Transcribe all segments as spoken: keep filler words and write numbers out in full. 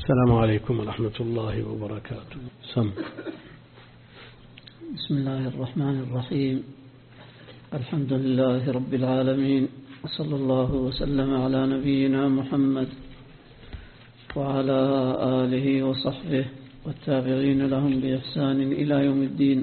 السلام عليكم ورحمة الله وبركاته. سم. بسم الله الرحمن الرحيم. الحمد لله رب العالمين، وصلى الله وسلم على نبينا محمد وعلى آله وصحبه والتابعين لهم بإحسان إلى يوم الدين.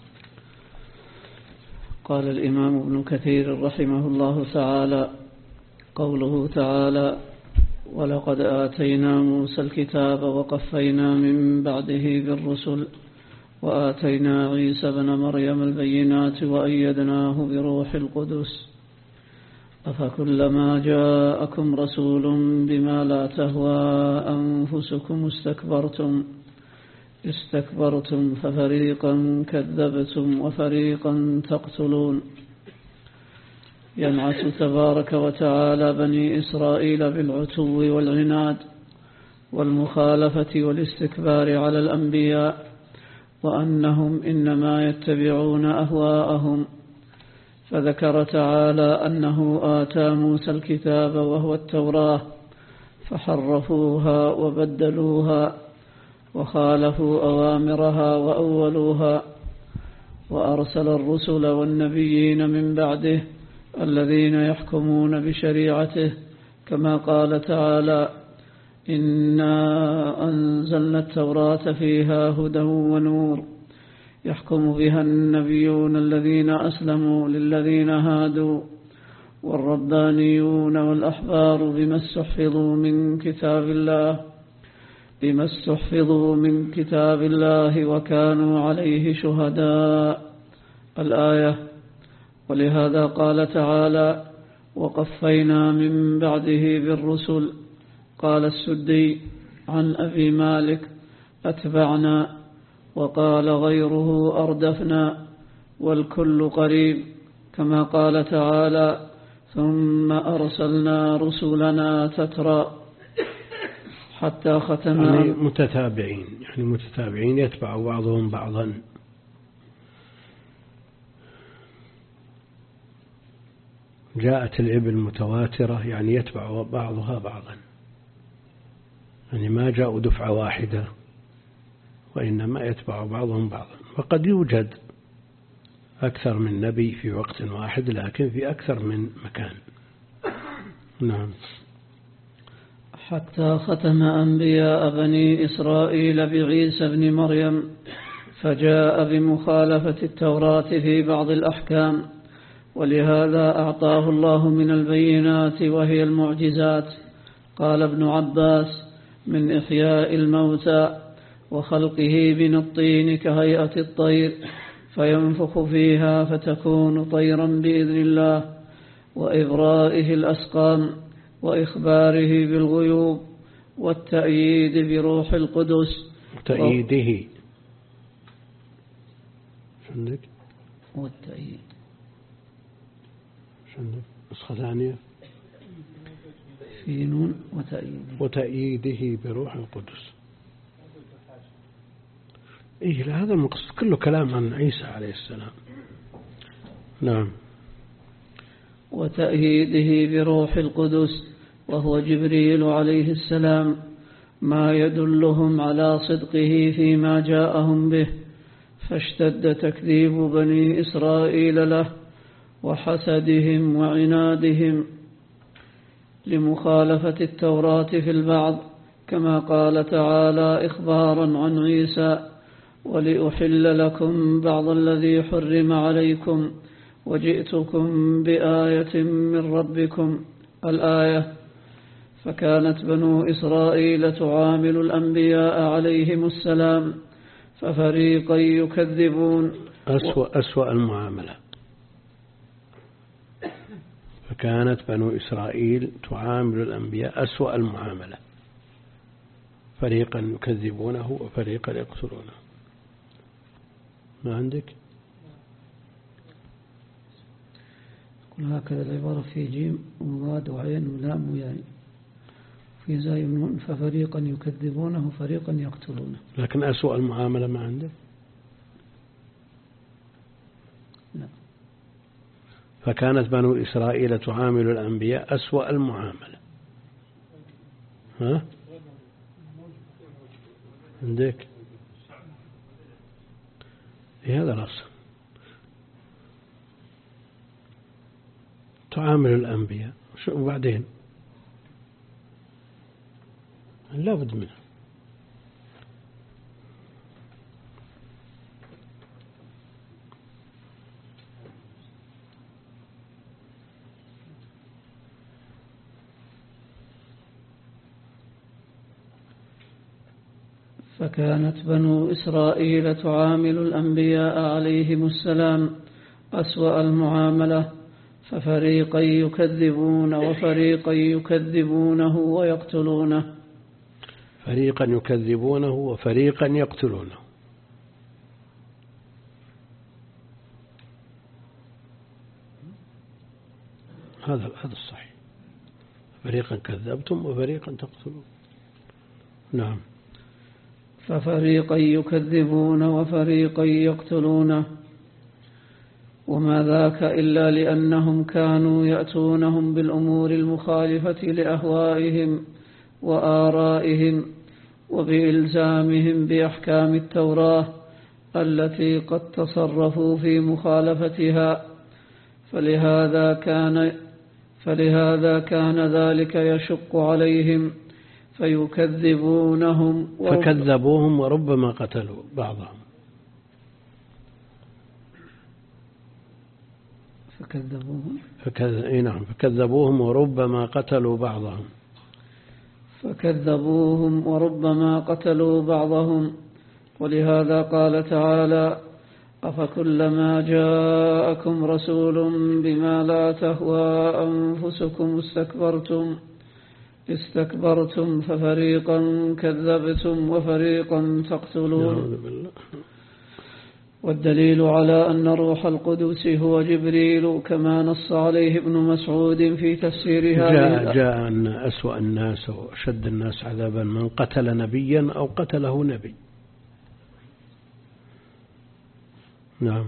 قال الإمام ابن كثير رحمه الله تعالى: قوله تعالى: ولقد آتينا موسى الكتاب وقفينا من بعده بالرسل وآتينا عيسى بن مريم البينات وأيدناه بروح القدس أفكلما جاءكم رسول بما لا تهوى أنفسكم استكبرتم استكبرتم ففريقا كذبتم وفريقا تقتلون. ينعت تبارك وتعالى بني إسرائيل بالعتو والعناد والمخالفة والاستكبار على الأنبياء، وأنهم إنما يتبعون أهواءهم. فذكر تعالى أنه آتى موسى الكتاب وهو التوراة فحرفوها وبدلوها وخالفوا أوامرها وأولوها، وأرسل الرسل والنبيين من بعده الذين يحكمون بشريعته، كما قال تعالى: إنا أنزلنا التوراة فيها هدى ونور يحكم بها النبيون الذين أسلموا للذين هادوا والربانيون والأحبار بما استحفظوا من كتاب الله بما استحفظوا من كتاب الله وكانوا عليه شهداء. الآية. ولهذا قال تعالى: وقفينا من بعده بالرسل. قال السدي عن أبي مالك: أتبعنا، وقال غيره: أردفنا، والكل قريب، كما قال تعالى: ثم أرسلنا رسلنا تترى حتى ختم. يعني متتابعين، يعني متتابعين يتبع بعضهم بعضا. جاءت الإبل متواترة، يعني يتبع بعضها بعضا، يعني ما جاءوا دفعة واحدة، وإنما يتبع بعضهم بعضا. وقد يوجد أكثر من نبي في وقت واحد، لكن في أكثر من مكان. نعم. حتى ختم أنبياء بني إسرائيل بعيسى بن مريم، فجاء بمخالفة التوراة في بعض الأحكام، ولهذا أعطاه الله من البينات وهي المعجزات. قال ابن عباس: من إحياء الموتى وخلقه من الطين كهيئة الطير فينفخ فيها فتكون طيرا بإذن الله، وإبرائه الأسقام، وإخباره بالغيوب، والتأييد بروح القدس. تأييده شنك والتأييد شنك نسخة ثانية في نون وتأييده وتأييده بروح القدس. إيه لا، هذا المقصد كله كلام عن عيسى عليه السلام. نعم. وتأييده بروح القدس وهو جبريل عليه السلام، ما يدلهم على صدقه فيما جاءهم به، فاشتد تكذيب بني إسرائيل له وحسدهم وعنادهم لمخالفة التوراة في البعض، كما قال تعالى إخبارا عن عيسى: ولأحل لكم بعض الذي حرم عليكم وجئتكم بآية من ربكم. الآية. فكانت بنو إسرائيل تعامل الأنبياء عليهم السلام ففريقا يكذبون أسوأ, أسوأ المعاملة. فكانت بنو إسرائيل تعامل الأنبياء أسوأ المعاملة، فريقا يكذبونه وفريقا يقتلونه. ما عندك؟ هكذا العبارة في جيم ومضاد وعين ولام وياء في زاي ونون، ففريقا يكذبونه وفريقا يقتلونه. لكن أسوأ المعاملة ما عندك؟ لا. فكانت بنو إسرائيل تعامل الأنبياء أسوأ المعاملة. ها؟ عندك إيه هذا الأصل. تعامل الأنبياء شو وبعدين لا بد منه. فكانت بنو إسرائيل تعامل الأنبياء عليهم السلام أسوأ المعاملة، ففريقا يكذبون وفريقا يكذبونه ويقتلونه. فريقا يكذبونه وفريقا يقتلونه. هذا هذا الصحيح. فريقا كذبتم وفريقا تقتلون. نعم. ففريقا يكذبون وفريقا يقتلونه، وما ذاك إلا لأنهم كانوا يأتونهم بالأمور المخالفة لأهوائهم وآرائهم وبإلزامهم بأحكام التوراة التي قد تصرفوا في مخالفتها، فلهذا كان فلهذا كان ذلك يشق عليهم فيكذبونهم فكذبوهم وربما قتلوا بعضهم. فكذبوهم فكذ... إيه نعم فكذبوهم وربما قتلوا بعضهم. فكذبوهم وربما قتلوا بعضهم. ولهذا قال تعالى: أفكلما جاءكم رسول بما لا تهوى أنفسكم استكبرتم استكبرتم ففريقا كذبتم وفريقا تقتلون. والدليل على أن روح القدس هو جبريل كما نص عليه ابن مسعود في تفسير هذه جاء, جاء أن أسوأ الناس وأشد الناس عذابا من قتل نبيا أو قتله نبي. نعم.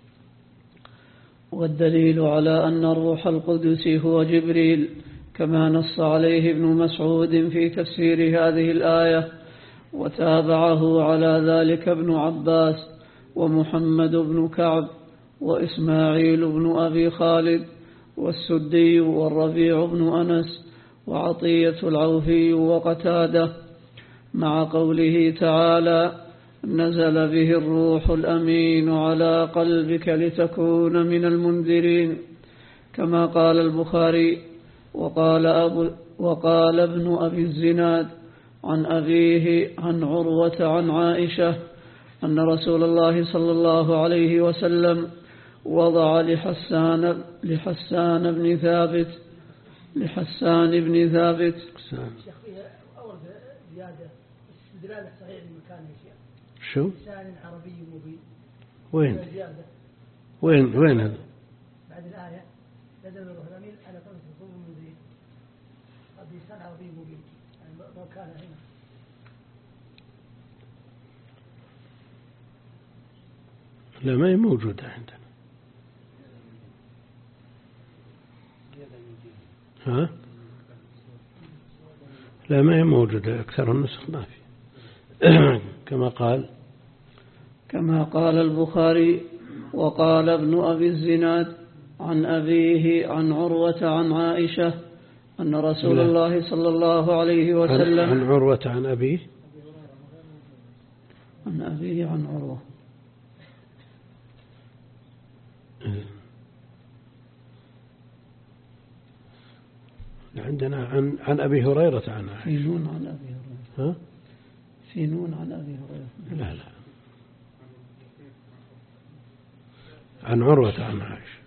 والدليل على أن روح القدس هو جبريل كما نص عليه ابن مسعود في تفسير هذه الآية، وتابعه على ذلك ابن عباس ومحمد بن كعب وإسماعيل بن أبي خالد والسدي والربيع بن أنس وعطية العوفي وقتادة، مع قوله تعالى: نزل به الروح الأمين على قلبك لتكون من المنذرين، كما قال البخاري. وقال, أبو وقال ابن أبي الزناد عن أبيه عن عروة عن عائشة أن رسول الله صلى الله عليه وسلم وضع لحسان, لحسان بن ثابت لحسان بن ثابت أول زيادة استدلال صحيح المكان يا شيخ. شو؟ لسان عربي مبين. وين؟ وين وين هذا؟ بعد الآية نزل الروح الأمين على قلبك لتكون من المنذرين. لسان عربي مبين يعني ما كان هنا. لا ما هي موجودة عندنا. ها؟ لا ما هي موجودة، أكثر النسخ ما في. كما قال كما قال البخاري. وقال ابن أبي الزناد عن أبيه عن عروة عن عائشة أن رسول لا. الله صلى الله عليه وسلم عن, عن عروة عن أبيه عن أبيه عن عروة عندنا عن عن أبي هريرة عن عائشة. في نون عن أبي هريرة. ها؟ في نون عن أبي هريرة. لا لا عن عروة عن عائشة.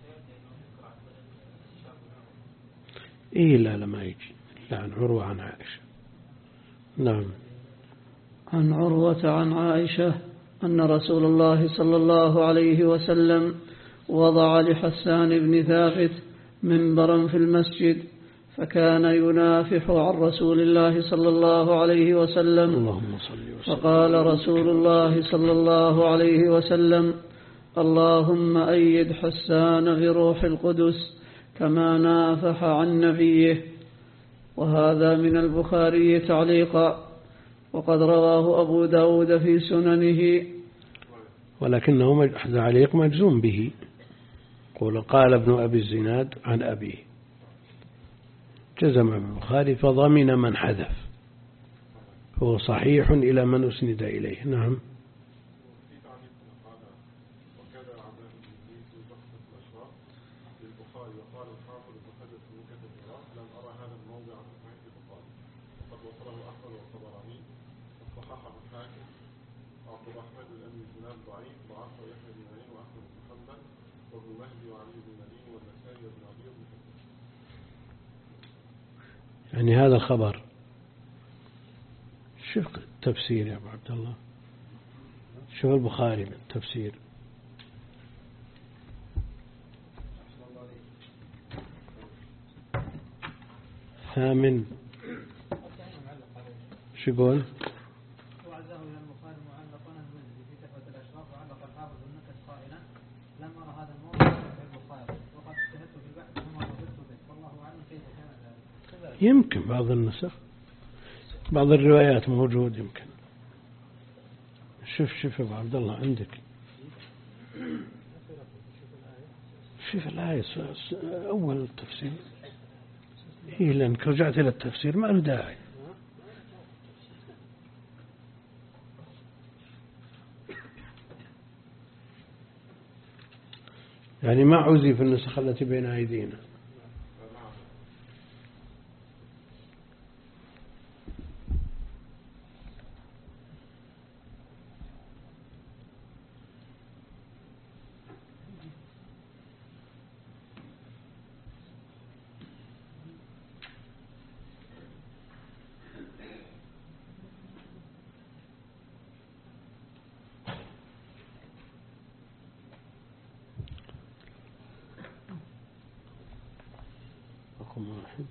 إيه لا لا ما يجي. لا عن عروة عن عائشة. نعم. عن عروة عن عائشة أن رسول الله صلى الله عليه وسلم وضع لحسان بن ثابت منبرا في المسجد، فكان ينافح عن رسول الله صلى الله عليه وسلم. اللهم صل وسلم. فقال رسول الله صلى الله عليه وسلم: اللهم أيد حسان بروح القدس كما نافح عن نبيه. وهذا من البخاري تعليقا. وقد رواه أبو داود في سننه. ولكنه تعليق مجزوم به. قول قال ابن أبي الزناد عن أبيه، جزم البخاري فضمن من حذف، هو صحيح إلى من أسند إليه. نعم. يعني هذا الخبر، شوف التفسير يا أبو عبد الله، شوف البخاري بالتفسير. ثامن شو يقول؟ وعزاه إلى البخاري معلقا المزي في تحفة الأشراف، وعلق الحافظ النكت قائلا لم أرى هذا الموضع في البخاري وقد اجتهدت في البحث وما وجدت به، والله أعلم كيف كان ذلك. يمكن بعض النسخ، بعض الروايات موجود يمكن. شوف شوف أبو عبد الله عندك، شوف الآية أول التفسير. إيه لأنك رجعت إلى التفسير ما له داعي. يعني ما عزي في النسخ التي بين أيدينا. رقم واحد.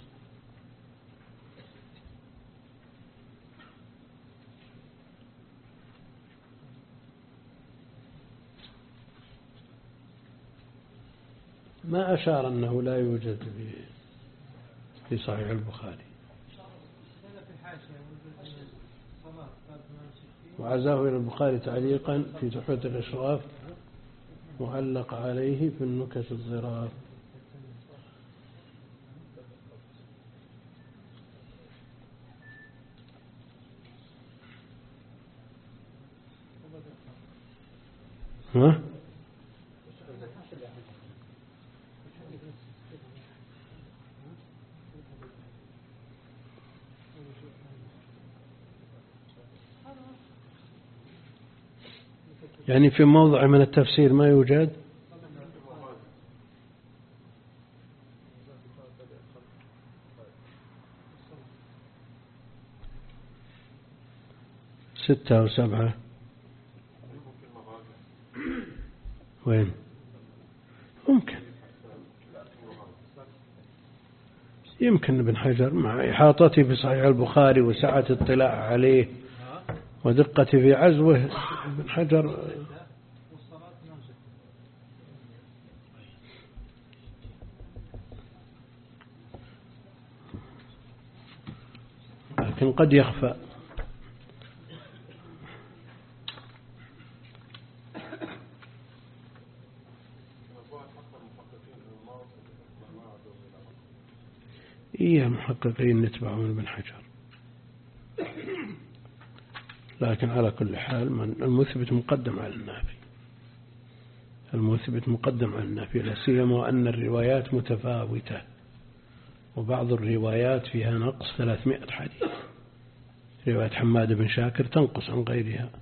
ما أشار أنه لا يوجد في في صحيح البخاري. وعزاه إلى البخاري تعليقا في تحفة الأشراف، معلق عليه في النكت الظراف. ها؟ يعني في موضع من التفسير ما يوجد. ستة وسبعة وين ممكن يمكن ابن حجر مع إحاطتي بصحيح البخاري وسعة اطلاع عليه ودقتي في عزوه. ابن حجر لكن قد يخفى. إيه محققين نتبعون ابن حجر، لكن على كل حال من المثبت مقدم على النافي، المثبت مقدم على النافي، لا سيما أن الروايات متفاوتة، وبعض الروايات فيها نقص ثلاثمائة حديث. رواية حماد بن شاكر تنقص عن غيرها.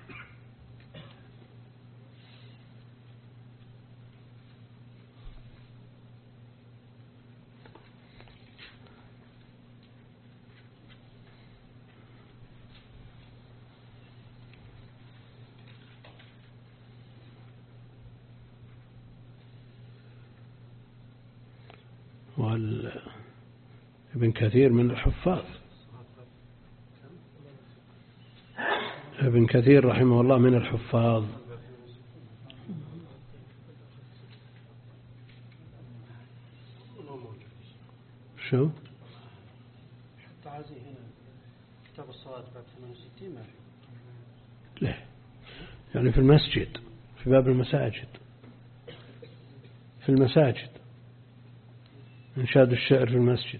ابن كثير من الحفاظ، ابن كثير رحمه الله من الحفاظ. شو؟ حتى عزي هنا كتاب الصلاة لا، يعني في المسجد، في باب المساجد، في المساجد إنشاد الشعر في المسجد.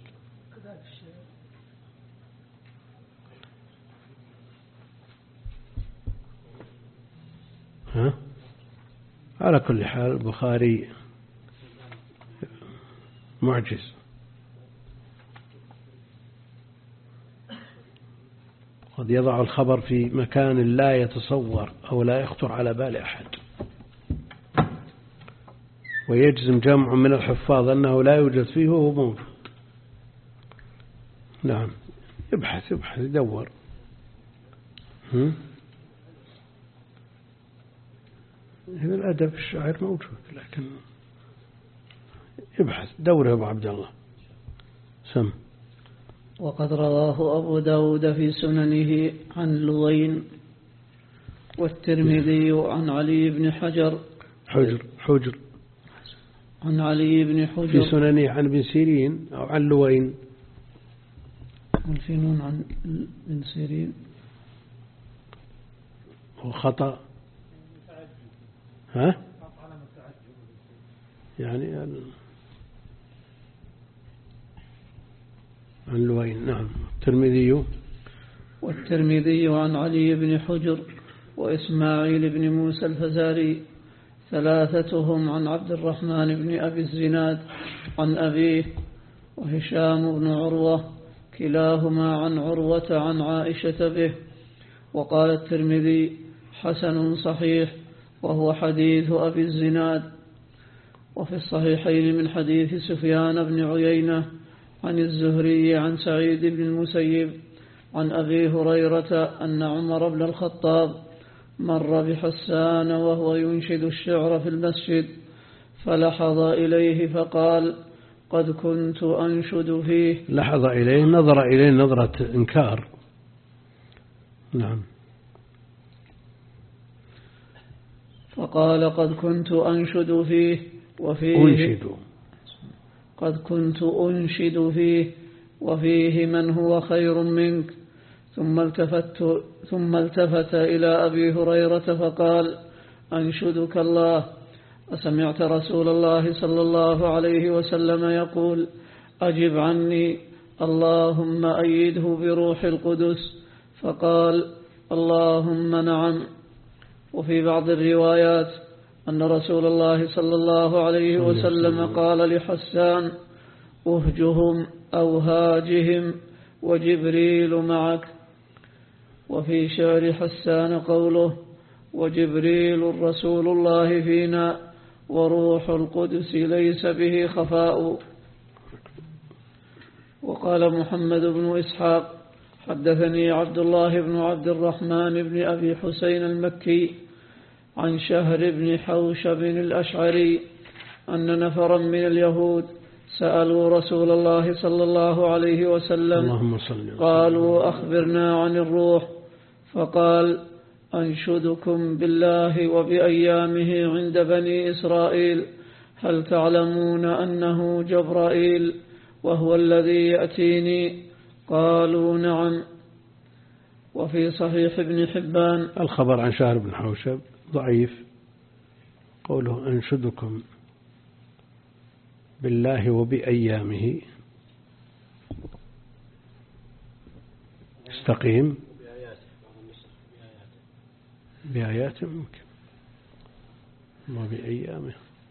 ها؟ على كل حال البخاري معجز. قد يضع الخبر في مكان لا يتصور أو لا يخطر على بال أحد، ويجزم جمع من الحفاظ أنه لا يوجد فيه وهو موجود. نعم، يبحث يبحث يدور. هم؟ هذا الأدب الشاعر موجود، لكن يبحث دور يا أبو عبد الله. سم. وقد رواه أبو داود في سننه عن لوين، والترمذي عن علي بن حجر حجر حجر عن علي بن حجر في سننه عن ابن سيرين أو عن لوين. والفينون عن ابن سيرين وخطأ. ها؟ يعني عن لوين. نعم. الترمذي والترمذي عن علي بن حجر وإسماعيل بن موسى الفزاري، ثلاثتهم عن عبد الرحمن بن أبي الزناد عن أبيه، وهشام بن عروة كلاهما عن عروة عن عائشة به. وقال الترمذي حسن صحيح، وهو حديث أبي الزناد. وفي الصحيحين من حديث سفيان بن عيينة عن الزهري عن سعيد بن المسيب عن أبي هريرة أن عمر بن الخطاب مر بحسان وهو ينشد الشعر في المسجد، فلحظ إليه فقال: قد كنت أنشد فيه. لحظ إليه، نظر إليه نظرة إنكار. نعم. فقال: قد كنت أنشد فيه وفيه أنشد قد كنت أنشد فيه وفيه من هو خير منك. ثم التفت, ثم التفت إلى أبي هريرة فقال: أنشدك الله، أسمعت رسول الله صلى الله عليه وسلم يقول: أجب عني، اللهم أيده بروح القدس. فقال: اللهم نعم. وفي بعض الروايات أن رسول الله صلى الله عليه وسلم قال لحسان: أهجهم أو هاجهم وجبريل معك. وفي شعر حسان قوله: وجبريل رسول الله فينا وروح القدس ليس به خفاء. وقال محمد بن إسحاق: حدثني عبد الله بن عبد الرحمن بن أبي حسين المكي عن شهر بن حوشب الأشعري أن نفرا من اليهود سألوا رسول الله صلى الله عليه وسلم قالوا: أخبرنا عن الروح. فقال: أنشدكم بالله وبأيامه عند بني إسرائيل، هل تعلمون أنه جبرائيل وهو الذي يأتيني؟ قالوا: نعم. وفي صحيح ابن حبان الخبر عن شهر بن حوشب ضعيف. قوله أنشدكم بالله وبأيامه استقيم بآيات ممكن وبأيامه.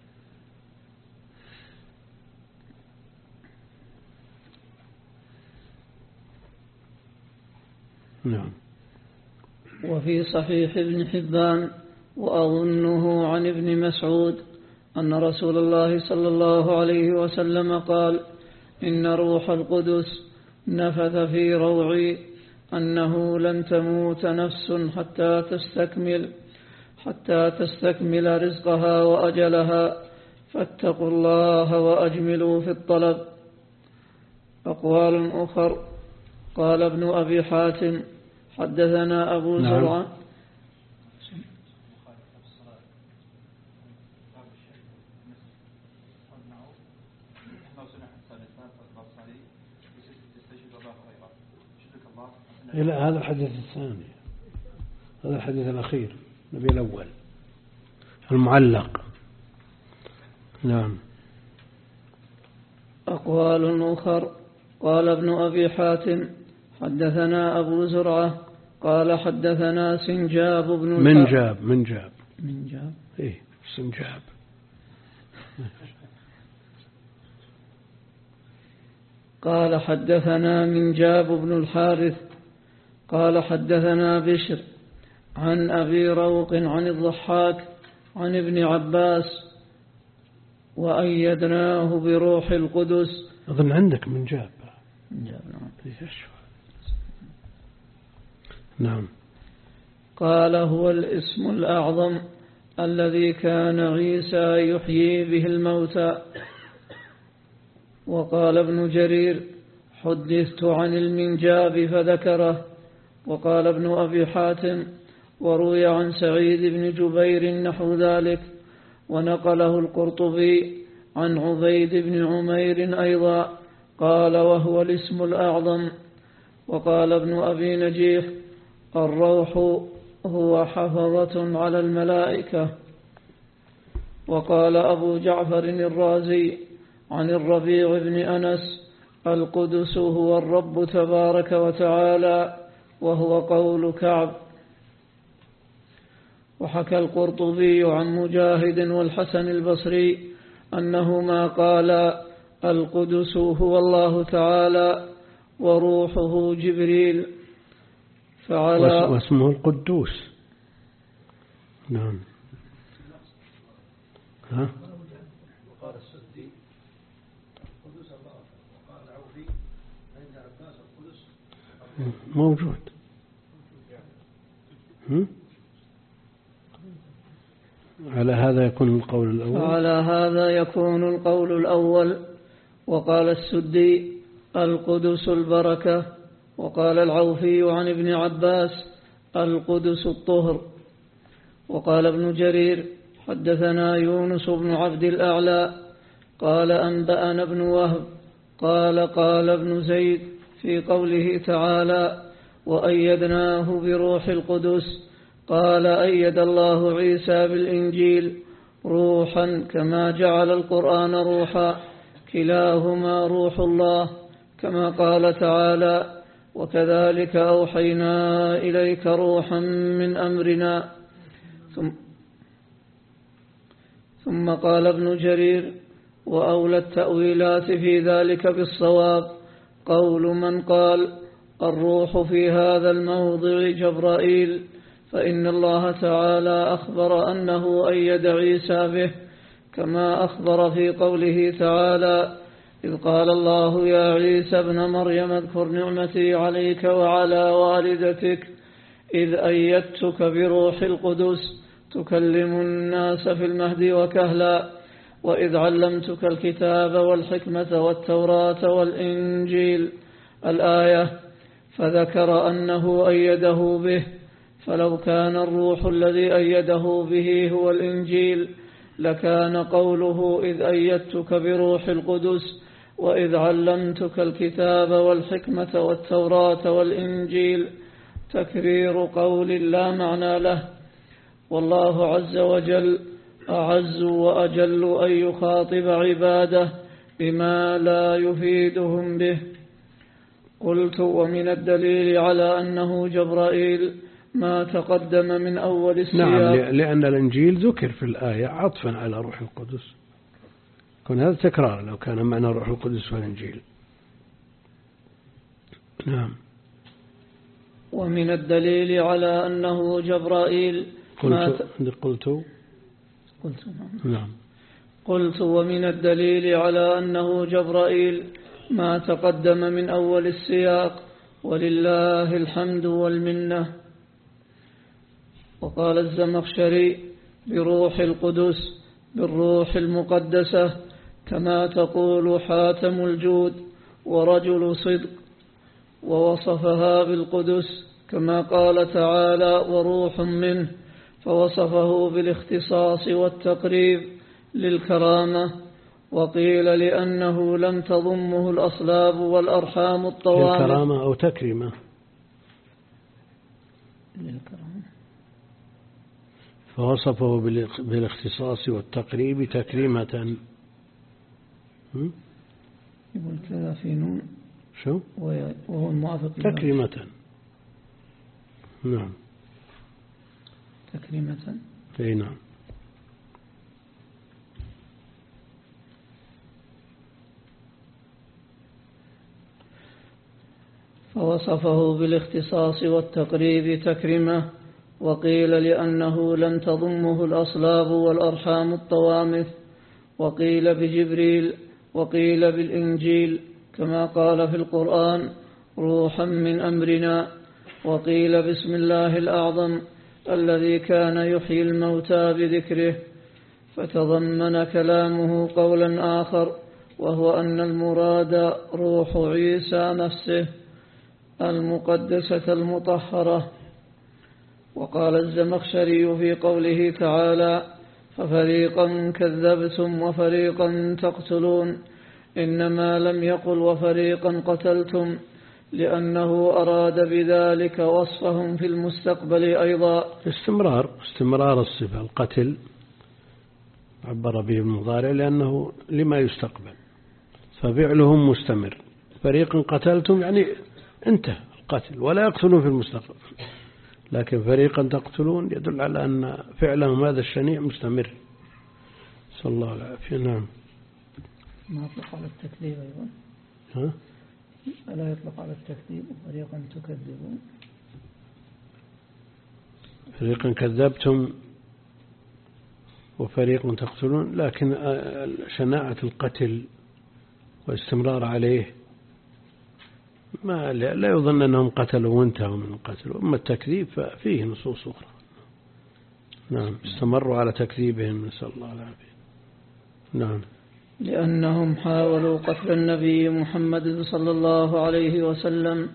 نعم. وفي صحيح ابن حبان وأظنه عن ابن مسعود أن رسول الله صلى الله عليه وسلم قال: إن روح القدس نفث في روعي أنه لن تموت نفس حتى تستكمل حتى تستكمل رزقها وأجلها، فاتقوا الله وأجملوا في الطلب. أقوال أخر. قال ابن أبي حاتم: حدثنا أبو نعم. زرعة لا هذا الحديث الثاني، هذا الحديث الأخير النبي الأول المعلق. نعم. أقوال أخر. قال ابن أبي حاتم حدثنا أبو زرعة قال حدثنا سنجاب بن منجاب منجاب منجاب إيه سنجاب. قال حدثنا منجاب بن الحارث قال حدثنا بشر عن أبي روق عن الضحاك عن ابن عباس وأيدناه بروح القدس. أظن عندك منجاب. منجاب نعم. نعم. قال هو الاسم الأعظم الذي كان عيسى يحيي به الموتى. وقال ابن جرير حدثت عن المنجاب فذكره. وقال ابن أبي حاتم وروي عن سعيد بن جبير نحو ذلك. ونقله القرطبي عن عبيد بن عمير أيضا قال وهو الاسم الأعظم. وقال ابن أبي نجيح الروح هو حفظة على الملائكة. وقال أبو جعفر الرازي عن الربيع بن أنس القدس هو الرب تبارك وتعالى وهو قول كعب. وحكى القرطبي عن مجاهد والحسن البصري أنهما قالا القدس هو الله تعالى وروحه جبريل. فعلى واسمه القدوس. نعم. ها وقال السدي القدس الله، وقال العوفي عند عباس القدس موجود. هم؟ على هذا يكون القول الأول. على هذا يكون القول الأول. وقال السدي القدس البركة. وقال العوفي عن ابن عباس القدس الطهر. وقال ابن جرير حدثنا يونس بن عبد الأعلى قال أنبأنا ابن وهب قال قال ابن زيد في قوله تعالى وأيدناه بروح القدس قال أيد الله عيسى بالإنجيل روحا كما جعل القرآن روحا كلاهما روح الله كما قال تعالى وكذلك أوحينا إليك روحا من أمرنا. ثم, ثم قال ابن جرير وأولى التأويلات في ذلك بالصواب قول من قال الروح في هذا الموضع جبرائيل فإن الله تعالى أخبر أنه أيد عيسى به كما أخبر في قوله تعالى إذ قال الله يا عيسى ابن مريم اذكر نعمتي عليك وعلى والدتك إذ أيدتك بروح القدس تكلم الناس في المهد وكهلا وإذ علمتك الكتاب والحكمة والتوراة والإنجيل الآية. فذكر أنه أيده به. فلو كان الروح الذي أيده به هو الإنجيل لكان قوله إذ أيدتك بروح القدس وإذ علمتك الكتاب والحكمة والتوراة والإنجيل تكرير قول لا معنى له. والله عز وجل أعز وأجل أن يخاطب عباده بما لا يفيدهم به. قلت ومن الدليل على أنه جبرائيل ما تقدم من أول السياق. نعم لأن الإنجيل ذكر في الآية عطفا على روح القدس كون هذا تكرار لو كان معنى روح القدس والإنجيل. نعم. ومن الدليل على أنه جبرائيل قلت قلت قلت نعم قلت ومن الدليل على أنه جبرائيل ما تقدم من أول السياق ولله الحمد والمنة. وقال الزمخشري بروح القدس بالروح المقدسة كما تقول حاتم الجود ورجل صدق ووصفها بالقدس كما قال تعالى وروح منه فوصفه بالاختصاص والتقريب للكرامة. وقيل لأنه لم تضمه الأصلاب والأرحام الطوامر للكرامة أو تكريمة للكرم. فوصفه بالاختصاص والتقريب تكريمة. يقول كذا في نون شو وهو الموافق تكريمة. نعم تكريمة. اي نعم. فوصفه بالاختصاص والتقريب تكريمة، وقيل لأنه لم تضمه الأصلاب والأرحام الطوامث، وقيل بجبريل، وقيل بالإنجيل كما قال في القرآن روحا من أمرنا، وقيل بسم الله الأعظم الذي كان يحيي الموتى بذكره. فتضمن كلامه قولا آخر، وهو أن المراد روح عيسى نفسه المقدسة المطهرة. وقال الزمخشري في قوله تعالى ففريقا كذبتم وفريقا تقتلون، إنما لم يقل وفريقا قتلتم، لأنه أراد بذلك وصفهم في المستقبل أيضا. استمرار استمرار الصفة. القتل عبر به المضارع لأنه لما يستقبل، ففعلهم مستمر. فريقا قتلتم يعني انتهى القتل ولا يقتلون في المستقبل، لكن فريقا تقتلون يدل على أن فعلهم هذا الشنيع مستمر. صلى الله عليه وسلم. نعم. ما يطلق على التكذيب أيضا. ها؟ ألا يطلق على التكذيب فريقا تكذبون؟ فريقا كذبتم وفريق تقتلون، لكن شناعة القتل واستمرار عليه ما لا يظن أنهم قتلوا وانتهوا من القتل. أما التكذيب ففيه نصوص أخرى. نعم استمروا على تكذيبهم، نسأل الله العافية. نعم. لأنهم حاولوا قتل النبي محمد صلى الله عليه وسلم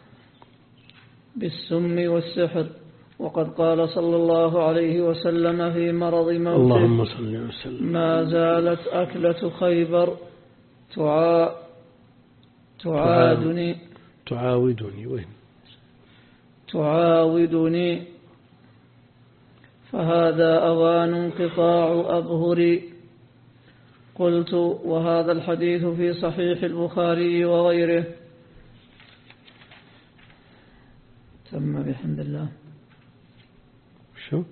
بالسم والسحر، وقد قال صلى الله عليه وسلم في مرض موته اللهم صل وسلم ما زالت أكلة خيبر تعا تعادني تعاودني وين تعاودني فهذا أوان انقطاع أبهري. قلت وهذا الحديث في صحيح البخاري وغيره. تم بحمد الله. شو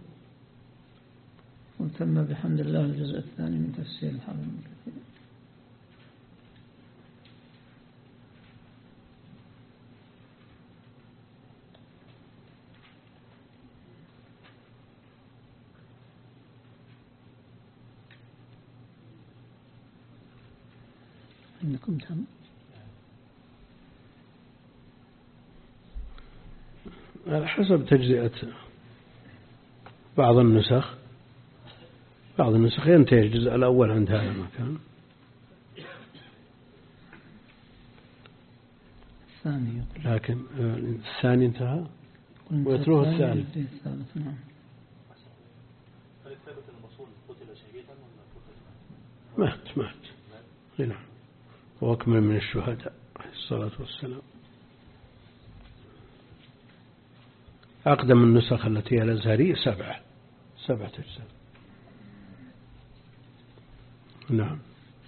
وتم بحمد الله الجزء الثاني من تفسير الحافظ ابن كثير. عندكم تم؟ على حسب تجزئة بعض النسخ. بعض النسخ ينتهي الجزء الأول عند هذا المكان. الثاني لكن الثاني انتهى ويتلوه الثالث. نعم. مات مات نعم. وأكمل من الشهداء عليه الصلاة والسلام. أقدم النسخ التي هي الأزهرية سبعة سبعة أجزاء. نعم.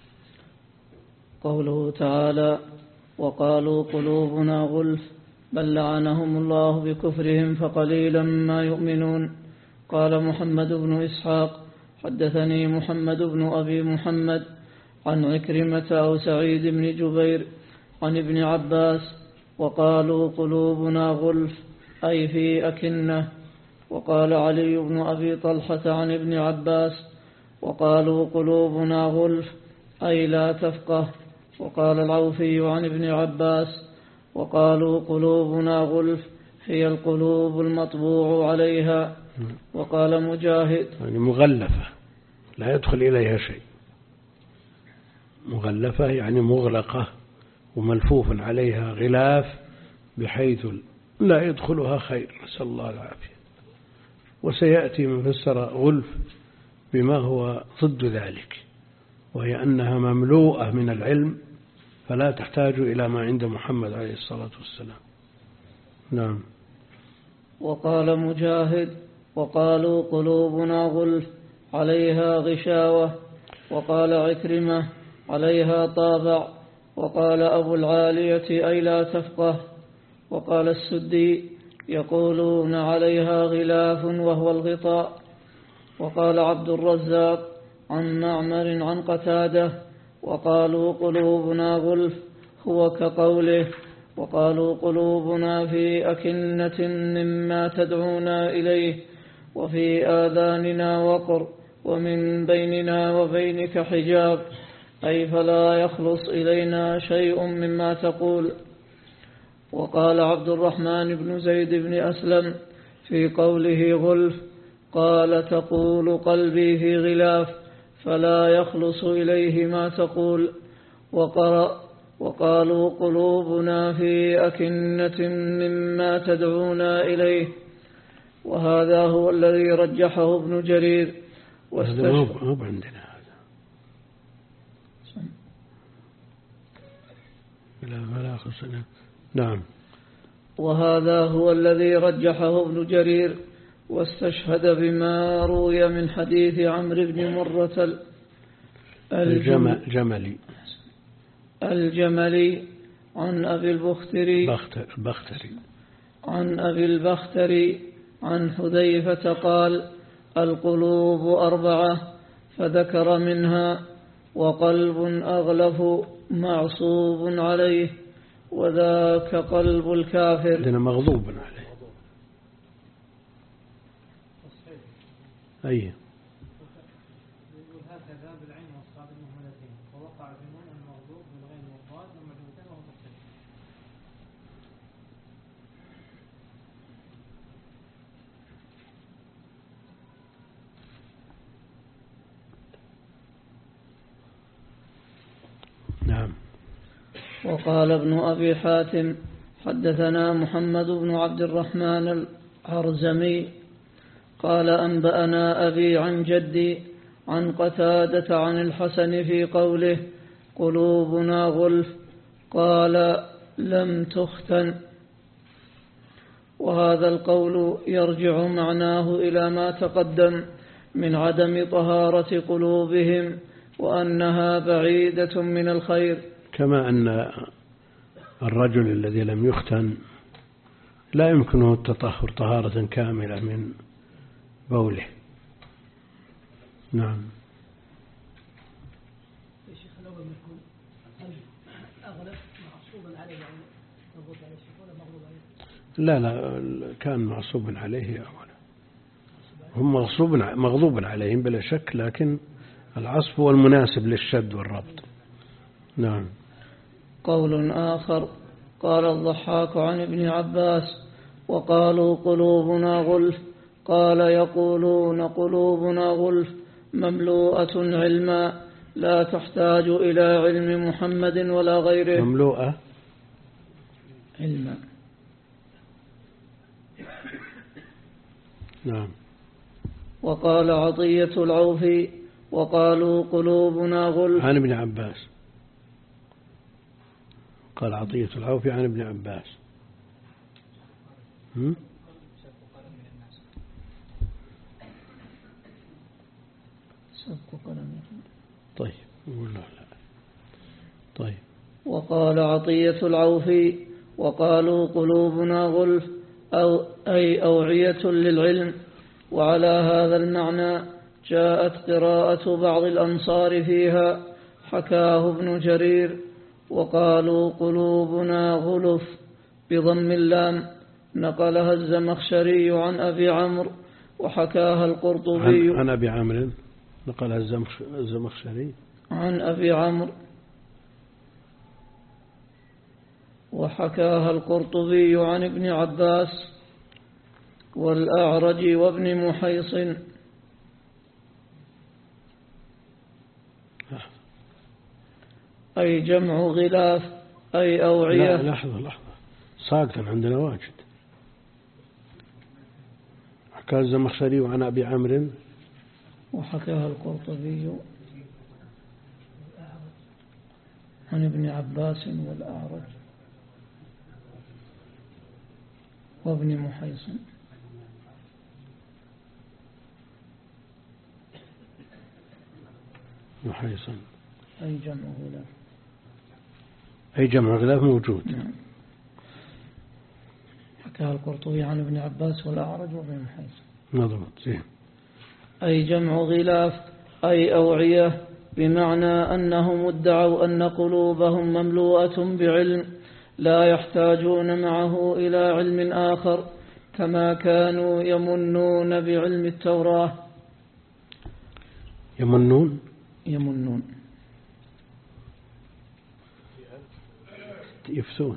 قوله تعالى وقالوا قلوبنا غلف بل لعنهم الله بكفرهم فقليلا ما يؤمنون. قال محمد بن إسحاق حدثني محمد بن أبي محمد عن عكرمة أو سعيد بن جبير عن ابن عباس وقالوا قلوبنا غلف أي في أكنة. وقال علي بن أبي طلحة عن ابن عباس وقالوا قلوبنا غلف أي لا تفقه. وقال العوفي عن ابن عباس وقالوا قلوبنا غلف هي القلوب المطبوع عليها. وقال مجاهد يعني مغلفة لا يدخل إليها شيء. مغلفة يعني مغلقة وملفوف عليها غلاف بحيث لا يدخلها خير، نسأل الله العافية. وسيأتي من فسر غلف بما هو ضد ذلك، وهي أنها مملوءة من العلم فلا تحتاج إلى ما عند محمد عليه الصلاة والسلام. نعم. وقال مجاهد وقالوا قلوبنا غلف عليها غشاوة. وقال عكرمة عليها طابع. وقال أبو العالية أي لا تفقه. وقال السدي يقولون عليها غلاف وهو الغطاء. وقال عبد الرزاق عن معمر عن قتادة وقالوا قلوبنا غلف هو كقوله وقالوا قلوبنا في أكنة مما تدعونا إليه وفي آذاننا وقر ومن بيننا وبينك حجاب، أي فلا يخلص إلينا شيء مما تقول. وقال عبد الرحمن بن زيد بن أسلم في قوله غلف قال تقول قلبي في غلاف فلا يخلص إليه ما تقول. وقرأ وقالوا قلوبنا في أكنة مما تدعونا إليه. وهذا هو الذي رجحه ابن جرير واستشهد عندنا هذا لا فلا خصنا. نعم. وهذا هو الذي رجحه ابن جرير واستشهد بما روي من حديث عمرو بن مرة الجملي الجملي عن أبي البختري البختري عن أبي البختري عن حذيفة قال القلوب أربعة فذكر منها وقلب أغلف معصوب عليه وذاك قلب الكافر لأنه مغضوب عليه. أي يقول هكذا بالعين والصاد المهملتين ووقع في نون المغضوب بالغين والضاد ومجهولتين وهو مختلف. نعم. وقال ابن أبي حاتم حدثنا محمد بن عبد الرحمن العرزمي قال أنبأنا أبي عن جدي عن قتادة عن الحسن في قوله قلوبنا غلف قال لم تختن. وهذا القول يرجع معناه إلى ما تقدم من عدم طهارة قلوبهم وأنها بعيدة من الخير. كما أن الرجل الذي لم يختن لا يمكنه التطهر طهارة كاملة من بوله. نعم. يا شيخ الأول يكون أغلب معصوبا عليه يعني مغضوب عليه الشيخ ولا مغضوب عليه؟ لا لا كان معصوبا عليه أولا. هم مغصوب مغضوب عليهم بلا شك، لكن العصف هو المناسب للشد والربط. نعم. قول آخر قال الضحاك عن ابن عباس وقالوا قلوبنا غلف قال يقولون قلوبنا غلف مملوءة علما لا تحتاج إلى علم محمد ولا غيره. مملوءة علما. نعم. وقال عطية العوفي وقالوا قلوبنا غلف عن ابن عباس. قال عطية العوفي عن ابن عباس. هم؟ طيب والله لا. طيب. وقال عطية العوفي وقالوا قلوبنا غلف أو أي أوعية للعلم. وعلى هذا المعنى جاءت قراءة بعض الأنصار فيها حكاه ابن جرير وقالوا قلوبنا غلف بضم اللام نقلها الزمخشري عن أبي عمرو وحكاها القرطبي عن, عن أبي عمرو نقلها الزمخشري عن أبي عمرو وحكاها القرطبي عن ابن عباس والأعرج وابن محيصن. أي جمع غلاف أي أوعية. لا لحظة لحظة ساقطا عندنا واجد. حكى الزمخشري عن أبي عمرو وحكاها القرطبي عن ابن عباس والأعرج وابن محيصن. محيصا. أي جمع غلاف. أي جمع غلاف موجود. نعم. حكاها القرطبي عن ابن عباس والأعرج وابن محيص. مضبوط. زين. أي جمع غلاف أي أوعية، بمعنى أنهم ادعوا أن قلوبهم مملوءة بعلم لا يحتاجون معه إلى علم آخر، كما كانوا يمنون بعلم التوراة. يمنون يمنون يفتون.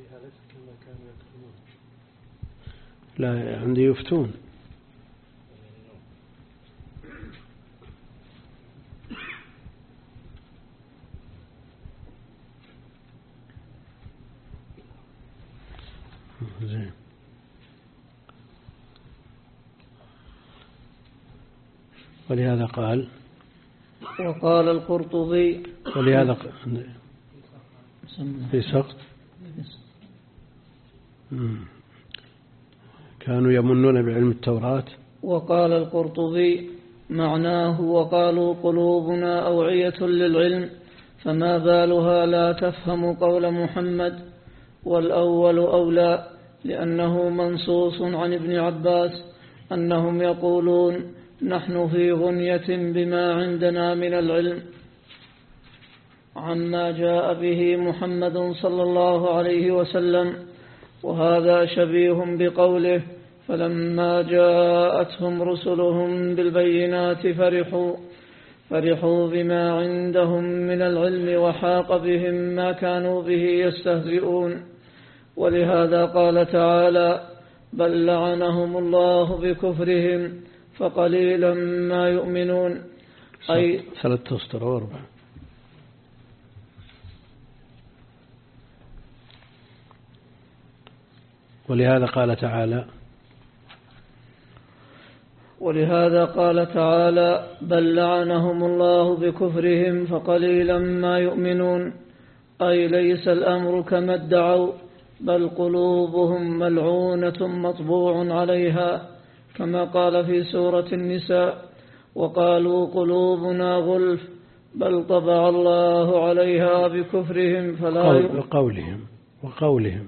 لا، عندي يفتون. زين. ولهذا قال وقال القرطبي ولهذا في سقط كانوا يمنون بعلم التوراة. وقال القرطبي معناه وقالوا قلوبنا أوعية للعلم، فما بالها لا تفهم قول محمد. والأول أولى، لأنه منصوص عن ابن عباس أنهم يقولون نحن في غنية بما عندنا من العلم عما جاء به محمد صلى الله عليه وسلم، وهذا شبيه بقوله فلما جاءتهم رسلهم بالبينات فرحوا فرحوا بما عندهم من العلم وحاق بهم ما كانوا به يستهزئون. ولهذا قال تعالى بل لعنهم الله بكفرهم فقليلا ما يؤمنون. أي ثلاثة أسطر وأربعة. ولهذا قال تعالى ولهذا قال تعالى بل لعنهم الله بكفرهم فقليلا ما يؤمنون. أي ليس الأمر كما ادعوا، بل قلوبهم ملعونة مطبوع عليها، كما قال في سورة النساء وقالوا قلوبنا غلف بل طبع الله عليها بكفرهم فلا وقولهم وقولهم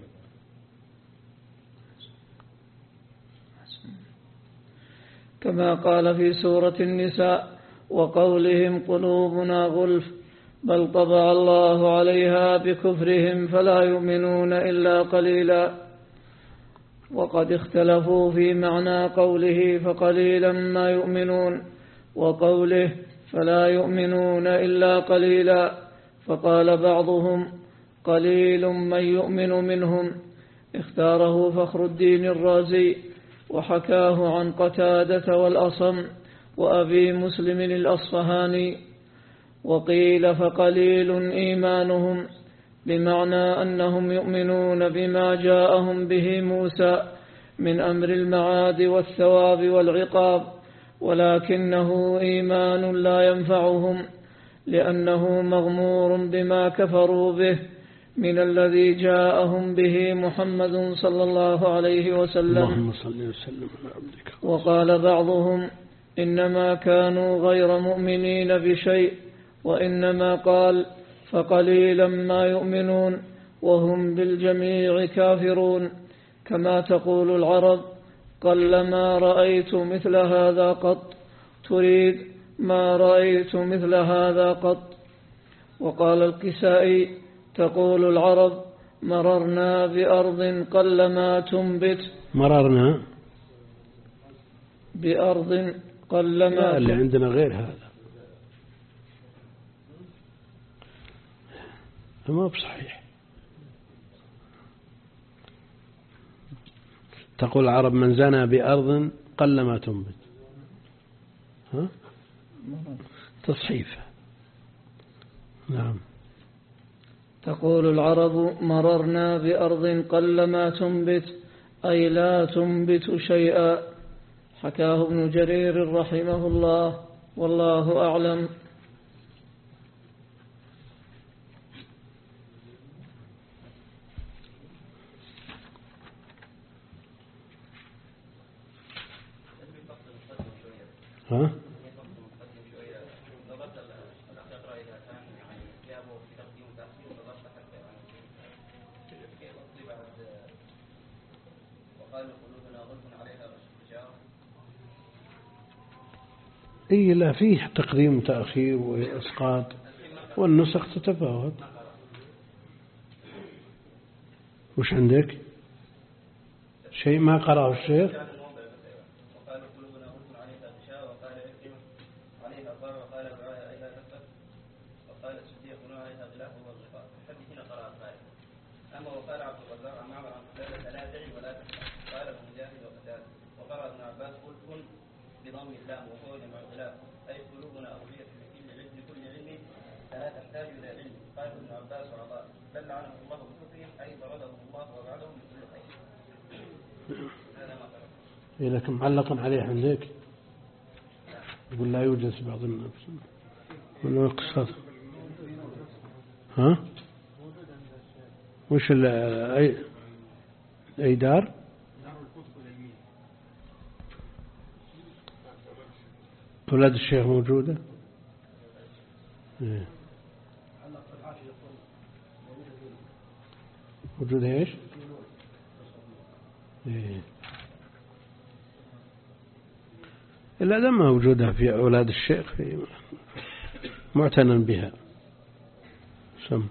كما قال في سورة النساء وقولهم قلوبنا غلف بل طبع الله عليها بكفرهم فلا يؤمنون إلا قليلا. وقد اختلفوا في معنى قوله فقليلا ما يؤمنون وقوله فلا يؤمنون إلا قليلا، فقال بعضهم قليل من يؤمن منهم، اختاره فخر الدين الرازي وحكاه عن قتادة والأصم وأبي مسلم الأصفهاني. وقيل فقليل إيمانهم، بمعنى أنهم يؤمنون بما جاءهم به موسى من أمر المعاد والثواب والعقاب، ولكنه إيمان لا ينفعهم لأنه مغمور بما كفروا به من الذي جاءهم به محمد صلى الله عليه وسلم. اللهم صل وسلم على عبدك. وقال بعضهم إنما كانوا غير مؤمنين بشيء، وإنما قال فقليلا ما يؤمنون وهم بالجميع كافرون، كما تقول العرب قلما رأيت مثل هذا قط، تريد ما رأيت مثل هذا قط. وقال الكسائي تقول العرب مررنا بأرض قلما تنبت مررنا بأرض قلما اللي عندنا غير هذا، ما بصحيح. تقول العرب من زنى بأرض قلما تنبت، ها تصحيف. نعم. تقول العرب مررنا بأرض قلما تنبت أي لا تنبت شيئا، حكاه ابن جرير رحمه الله والله أعلم. ها إيه لا فيه تقديم وتأخير وإسقاط والنسخ تتفاوت. وش عندك شيء ما قرأه الشيخ؟ إيه لكن معلقا عليه عندك يقول لا يوجد في بعض النفس من قصة. ها وش أي أي دار أولاد الشيخ موجودة؟ إيه. موجودة إيش؟ إيه. إلا لما موجودة في أولاد الشيخ في معتنى بها. سم.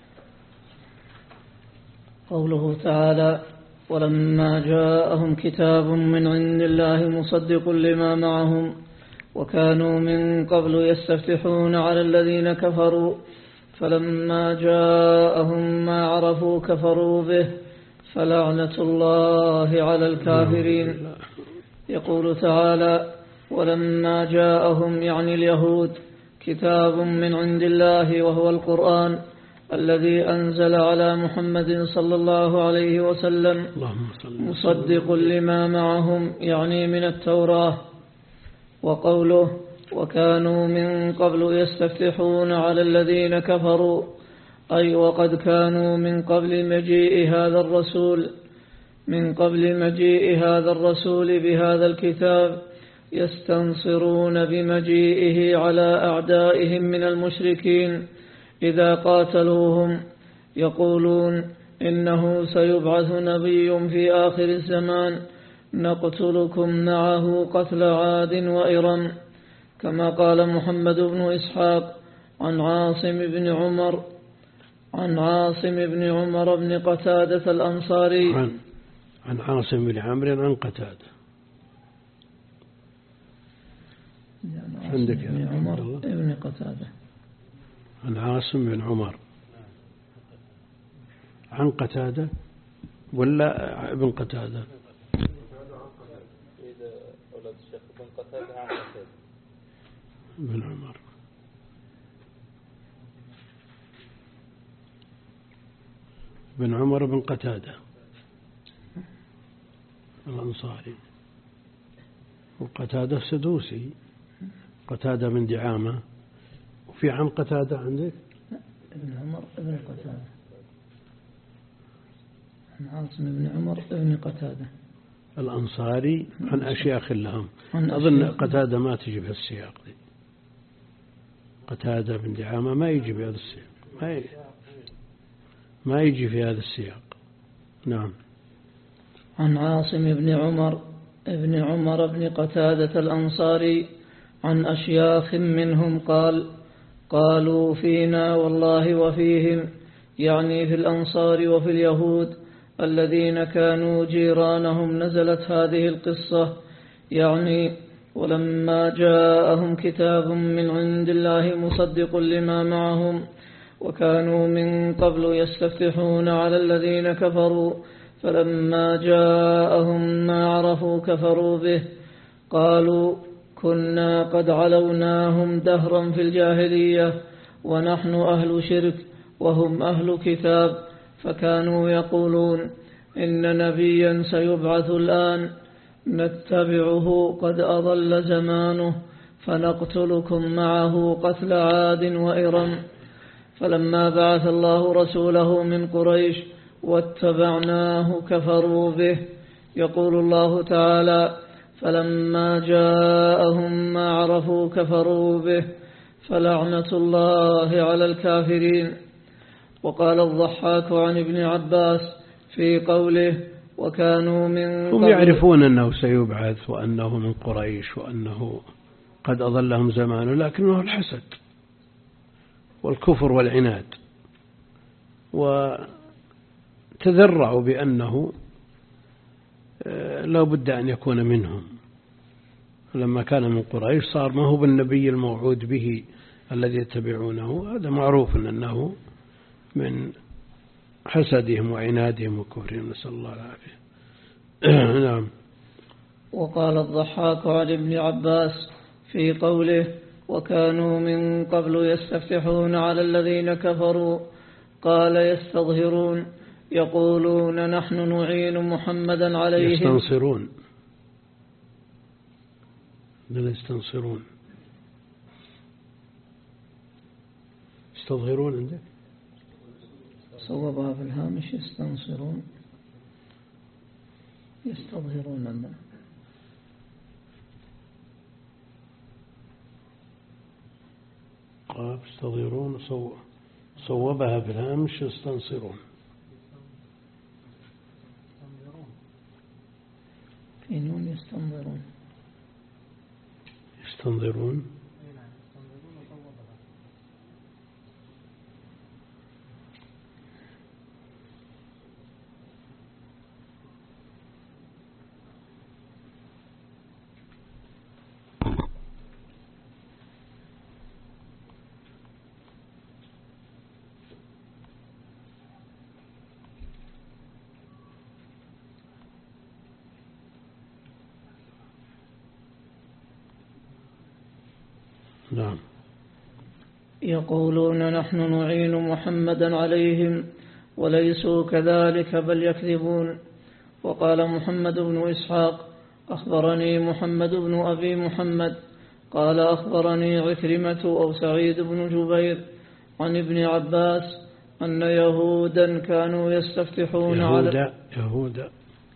قوله تعالى ولما جاءهم كتاب من عند الله مصدق لما معهم وكانوا من قبل يستفتحون على الذين كفروا فلما جاءهم ما عرفوا كفروا به فلعنة الله على الكافرين. يقول تعالى ولما جاءهم يعني اليهود كتاب من عند الله وهو القرآن الذي أنزل على محمد صلى الله عليه وسلم مصدق لما معهم يعني من التوراة. وقوله وكانوا من قبل يستفتحون على الذين كفروا أي وقد كانوا من قبل مجيء هذا الرسول من قبل مجيء هذا الرسول بهذا الكتاب يستنصرون بمجيئه على أعدائهم من المشركين إذا قاتلوهم يقولون إنه سيبعث نبي في آخر الزمان نقتلكم معه قتل عاد وإرم كما قال محمد بن إسحاق عن عاصم بن عمر عن عاصم بن عمر بن قتادة الأنصاري عن, عن عاصم بن عمرو عن قتادة عندك بن عمر بن قتادة عن عاصم بن عمر عن قتادة ولا ابن قتادة؟ بن عمر بن عمر بن قتادة الأنصاري وقتادة سدوسي قتادة من دعامة وفي عن قتادة عندك ابن عمر ابن قتادة عن عاصم بن عمر ابن قتادة الأنصاري عن أشياخ لهم أظن قتادة ما تجي بهذا السياق دي. قتادة بن دعامة ما يجي بهذا السياق ما يجي. ما يجي في هذا السياق. نعم. عن عاصم بن عمر ابن عمر بن قتادة الأنصاري عن أشياخ منهم قال قالوا فينا والله وفيهم يعني في الأنصار وفي اليهود الذين كانوا جيرانهم نزلت هذه القصة يعني ولما جاءهم كتاب من عند الله مصدق لما معهم وكانوا من قبل يستفتحون على الذين كفروا فلما جاءهم ما عرفوا كفروا به قالوا كنا قد علوناهم دهرا في الجاهلية ونحن أهل شرك وهم أهل كتاب فكانوا يقولون إن نبيا سيبعث الآن نتبعه قد أضل زمانه فنقتلكم معه قتل عاد وإرم فلما بعث الله رسوله من قريش واتبعناه كفروا به. يقول الله تعالى فلما جاءهم ما عرفوا كفروا به فلعنة الله على الكافرين. وقال الضحاك عن ابن عباس في قوله وكانوا من هم يعرفون أنه سيبعث وأنه من قريش وأنه قد أضلهم زمانه، لكنه الحسد والكفر والعناد، وتذرعوا بأنه لا بد أن يكون منهم. لما كان من قريش صار ما هو بالنبي الموعود به الذي يتبعونه، هذا معروف أنه من حسدهم وعنادهم وكفرهم، نسأل الله العافية. نعم. وقال الضحاك عن ابن عباس في قوله وكانوا من قبل يستفتحون على الذين كفروا، قال يستظهرون يقولون نحن نعين محمدا عليهم. يستنصرون لا يستنصرون. يستظهرون عندك صوبها في الهامش يستنصرون، يستظهرون عندنا. قاب يستظهرون صوبها في الهامش يستنصرون. في نون يستنظرون. يستنظرون نعم. يقولون نحن نعين محمدا عليهم وليسوا كذلك بل يكذبون. وقال محمد بن إسحاق أخبرني محمد بن أبي محمد قال أخبرني عكرمة أو سعيد بن جبير عن ابن عباس أن يهودا كانوا يستفتحون على يهودا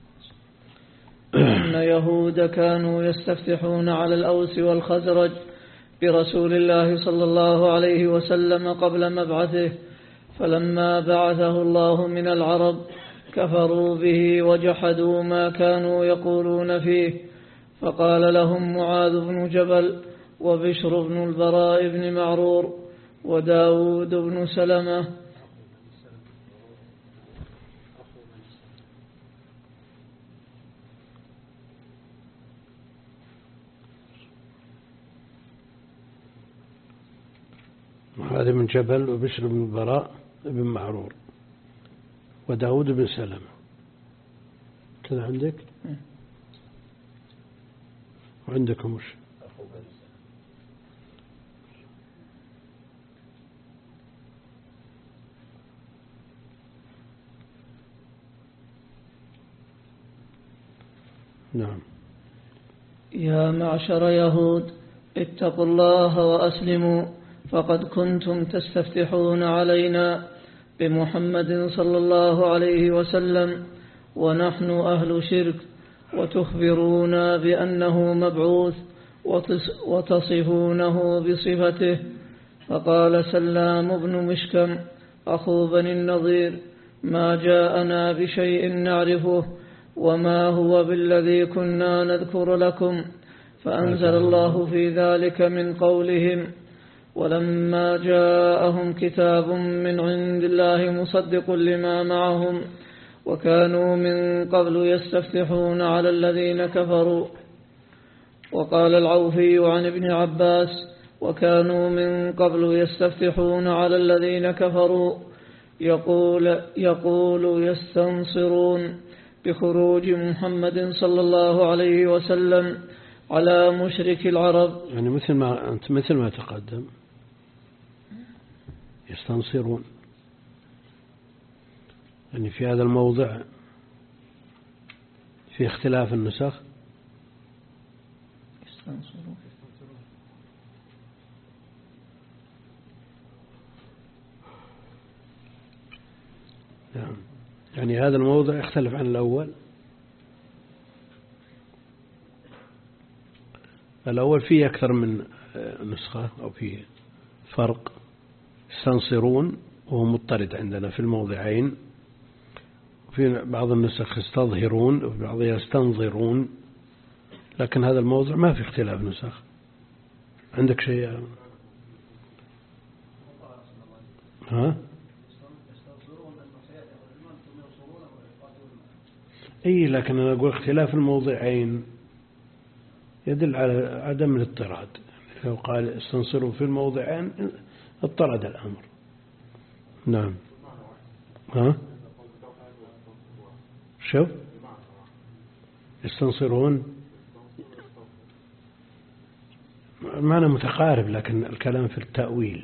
أن يهود كانوا يستفتحون على الأوس والخزرج برسول الله صلى الله عليه وسلم قبل مبعثه، فلما بعثه الله من العرب كفروا به وجحدوا ما كانوا يقولون فيه، فقال لهم معاذ بن جبل وبشر بن البراء بن معرور وداود بن سلمة معاذ بن جبل وبشر بن البراء بن معرور وداود بن سلمة. كذا عندك وعندكم وش؟ نعم. يا معشر يهود اتقوا الله وأسلموا، فقد كنتم تستفتحون علينا بمحمد صلى الله عليه وسلم ونحن أهل شرك، وتخبرونا بأنه مبعوث وتصفونه بصفته. فقال سلام بن مشكم أخو بني النضير ما جاءنا بشيء نعرفه وما هو بالذي كنا نذكر لكم، فأنزل الله في ذلك من قولهم ولما جاءهم كتاب من عند الله مصدق لما معهم وكانوا من قبل يستفتحون على الذين كفروا. وقال العوفي عن ابن عباس وكانوا من قبل يستفتحون على الذين كفروا يقول, يقول يستنصرون بخروج محمد صلى الله عليه وسلم على مشرك العرب. يعني مثل ما أنت مثل ما تقدم يستنصرون، يعني في هذا الموضع في اختلاف النسخ. يستنصرون نعم، يعني هذا الموضع يختلف عن الأول. الأول فيه أكثر من نسخة أو فيه فرق. يستنصرون وهو مضطرد عندنا في الموضعين، وفي بعض النسخ يستظهرون وفي بعضها يستنظرون، لكن هذا الموضع ما في اختلاف نسخ. عندك شيء؟ ها؟ اي لكن أنا أقول اختلاف الموضعين يدل على عدم الاضطراد. لو قال استنصروا في الموضعين اضطرد الأمر. نعم. ها؟ شوف يستنصرون معنى متقارب، لكن الكلام في التأويل.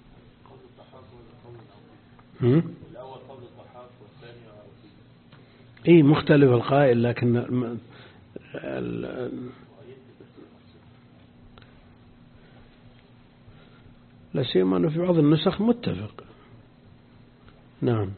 اي مختلف القائل، لكن لا سيما أنه في بعض النسخ متفق. نعم.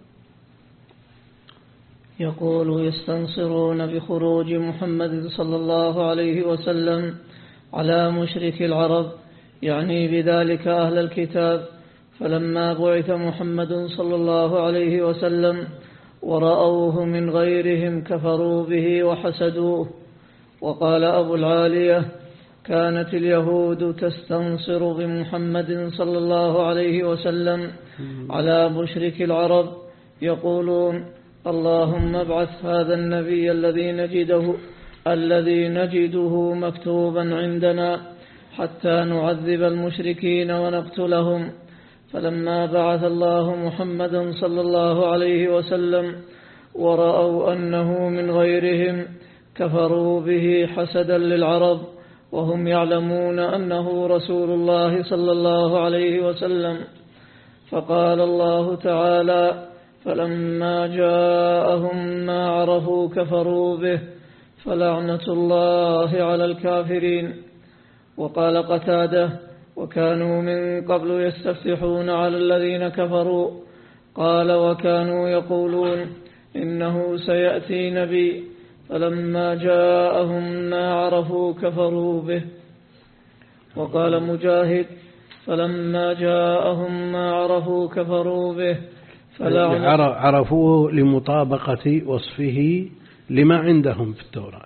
يقول يستنصرون بخروج محمد صلى الله عليه وسلم على مشرك العرب، يعني بذلك أهل الكتاب. فلما بعث محمد صلى الله عليه وسلم ورأوه من غيرهم كفروا به وحسدوه. وقال أبو العالية: كانت اليهود تستنصر بمحمد صلى الله عليه وسلم على مشرك العرب، يقولون: اللهم ابعث هذا النبي الذي نجده الذي نجده مكتوبا عندنا حتى نعذب المشركين ونقتلهم. فلما بعث الله محمدا صلى الله عليه وسلم ورأوا أنه من غيرهم كفروا به حسدا للعرب، وهم يعلمون أنه رسول الله صلى الله عليه وسلم. فقال الله تعالى: فلما جاءهم ما عرفوا كفروا به فلعنة الله على الكافرين. وقال قتادة: وكانوا من قبل يستفتحون على الذين كفروا. قال: وكانوا يقولون إنه سيأتي نبي، فلما جاءهم ما عرفوا كفروا به. وقال مجاهد: فلما جاءهم ما عرفوا كفروا به فلعنة. عرفوه لمطابقة وصفه لما عندهم في التوراة،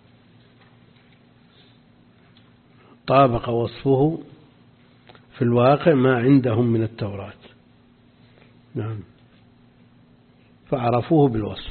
طابق وصفه في الواقع ما عندهم من التوراة. نعم، فعرفوه بالوصف.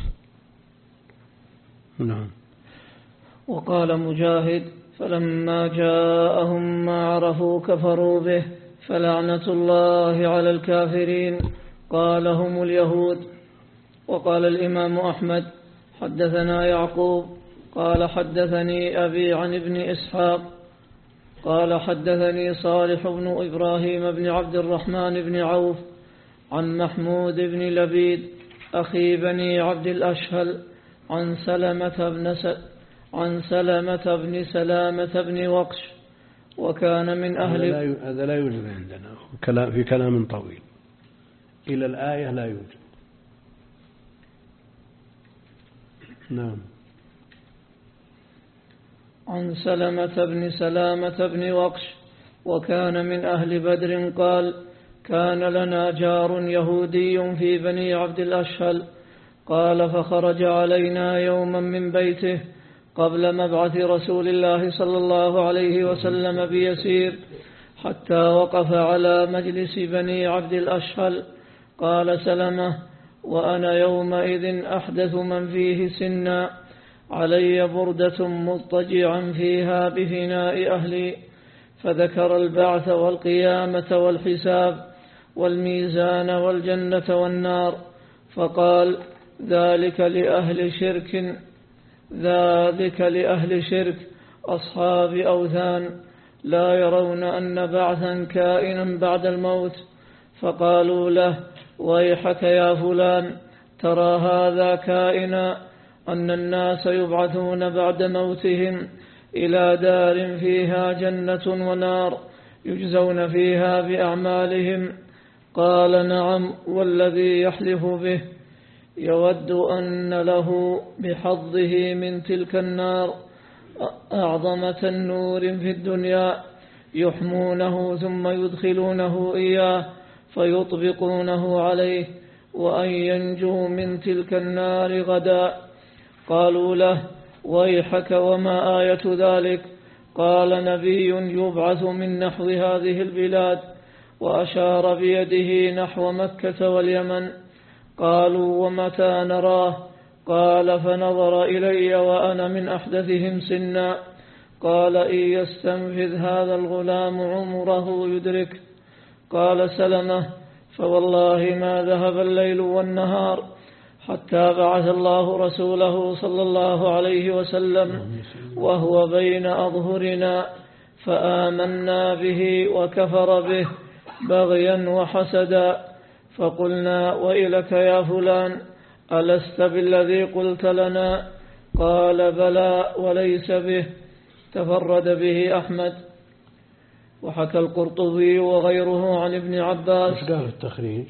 نعم. وقال مجاهد: فلما جاءهم ما عرفوا كفروا به فلعنة الله على الكافرين، قال: هم اليهود. وقال الإمام أحمد: حدثنا يعقوب قال حدثني أبي عن ابن إسحاق قال حدثني صالح بن إبراهيم بن عبد الرحمن بن عوف عن محمود بن لبيد أخي بني عبد الأشهل عن سلمة بن س... عن سلمة بن سلامة بن وقش، وكان من أهل. هذا لا يوجد عندنا في كلام طويل إلى الآية، لا يوجد. نعم. عن سلمة بن سلامة بن وقش، وكان من أهل بدر، قال: كان لنا جار يهودي في بني عبد الأشهل، قال: فخرج علينا يوما من بيته قبل مبعث رسول الله صلى الله عليه وسلم بيسير، حتى وقف على مجلس بني عبد الأشهل. قال سلمة: وأنا يومئذ أحدث من فيه سنا، علي بردة مضطجعا فيها بفناء أهلي، فذكر البعث والقيامة والحساب والميزان والجنة والنار، فقال: ذلك لأهل شرك ذلك لأهل شرك أصحاب أوثان لا يرون أن بعثا كائنا بعد الموت. فقالوا له: ويحك يا فلان، ترى هذا كائنا، أن الناس يبعثون بعد موتهم إلى دار فيها جنة ونار يجزون فيها بأعمالهم. قال: نعم، والذي يحلف به، يود أن له بحظه من تلك النار أعظم تنور في الدنيا، يحمونه ثم يدخلونه إياه فيطبقونه عليه، وأن ينجو من تلك النار غدا. قالوا له: ويحك، وما آية ذلك؟ قال نبي يبعث من نحو هذه البلاد، وأشار بيده نحو مكة واليمن. قالوا ومتى نراه؟ قال فنظر إلي وأنا من أحدثهم سنا. قال إن يستنفذ هذا الغلام عمره يدرك. قال سلمة فوالله ما ذهب الليل والنهار حتى بعث الله رسوله صلى الله عليه وسلم وهو بين أظهرنا، فآمنا به وكفر به بغيا وحسدا. فقلنا ويلك يا فلان، ألست بالذي قلت لنا؟ قال بلى وليس به. تفرد به أحمد. وحكى القرطبي وغيره عن ابن عباس. ايش قال في التخريج؟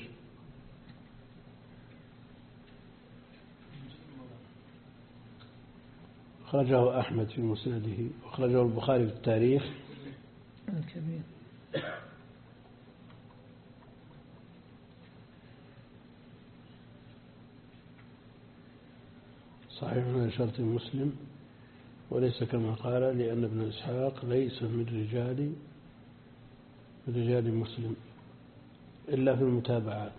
أخرجه أحمد في مسنده، وأخرجه البخاري في التاريخ الكبير. صحيح من شرط مسلم، وليس كما قال، لأن ابن إسحاق ليس من رجال من رجال مسلم إلا في المتابعات.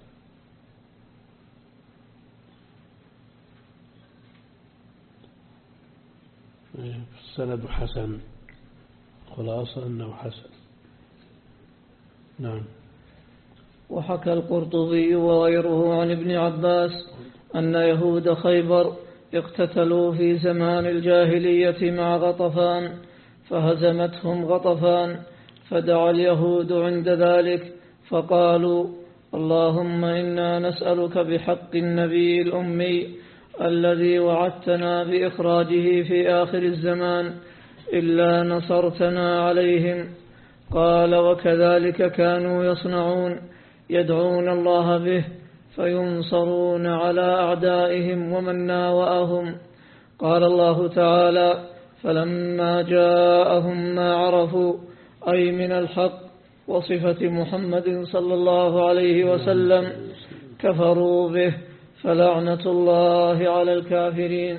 السند حسن، خلاصة أنه حسن. نعم. وحكى القرطبي وغيره عن ابن عباس أن يهود خيبر اقتتلوا في زمان الجاهلية مع غطفان، فهزمتهم غطفان، فدعا اليهود عند ذلك فقالوا اللهم إنا نسألك بحق النبي الأمي الذي وعدتنا بإخراجه في آخر الزمان إلا نصرتنا عليهم. قال وكذلك كانوا يصنعون، يدعون الله به فينصرون على أعدائهم ومن ناوأهم. قال الله تعالى فلما جاءهم ما عرفوا أي من الحق وصفة محمد صلى الله عليه وسلم كفروا به، فلعنة الله على الكافرين.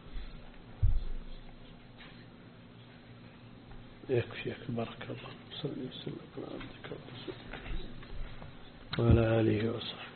يكفيك بارك الله. صلى الله عليه وسلم وعلى آله وصحبه.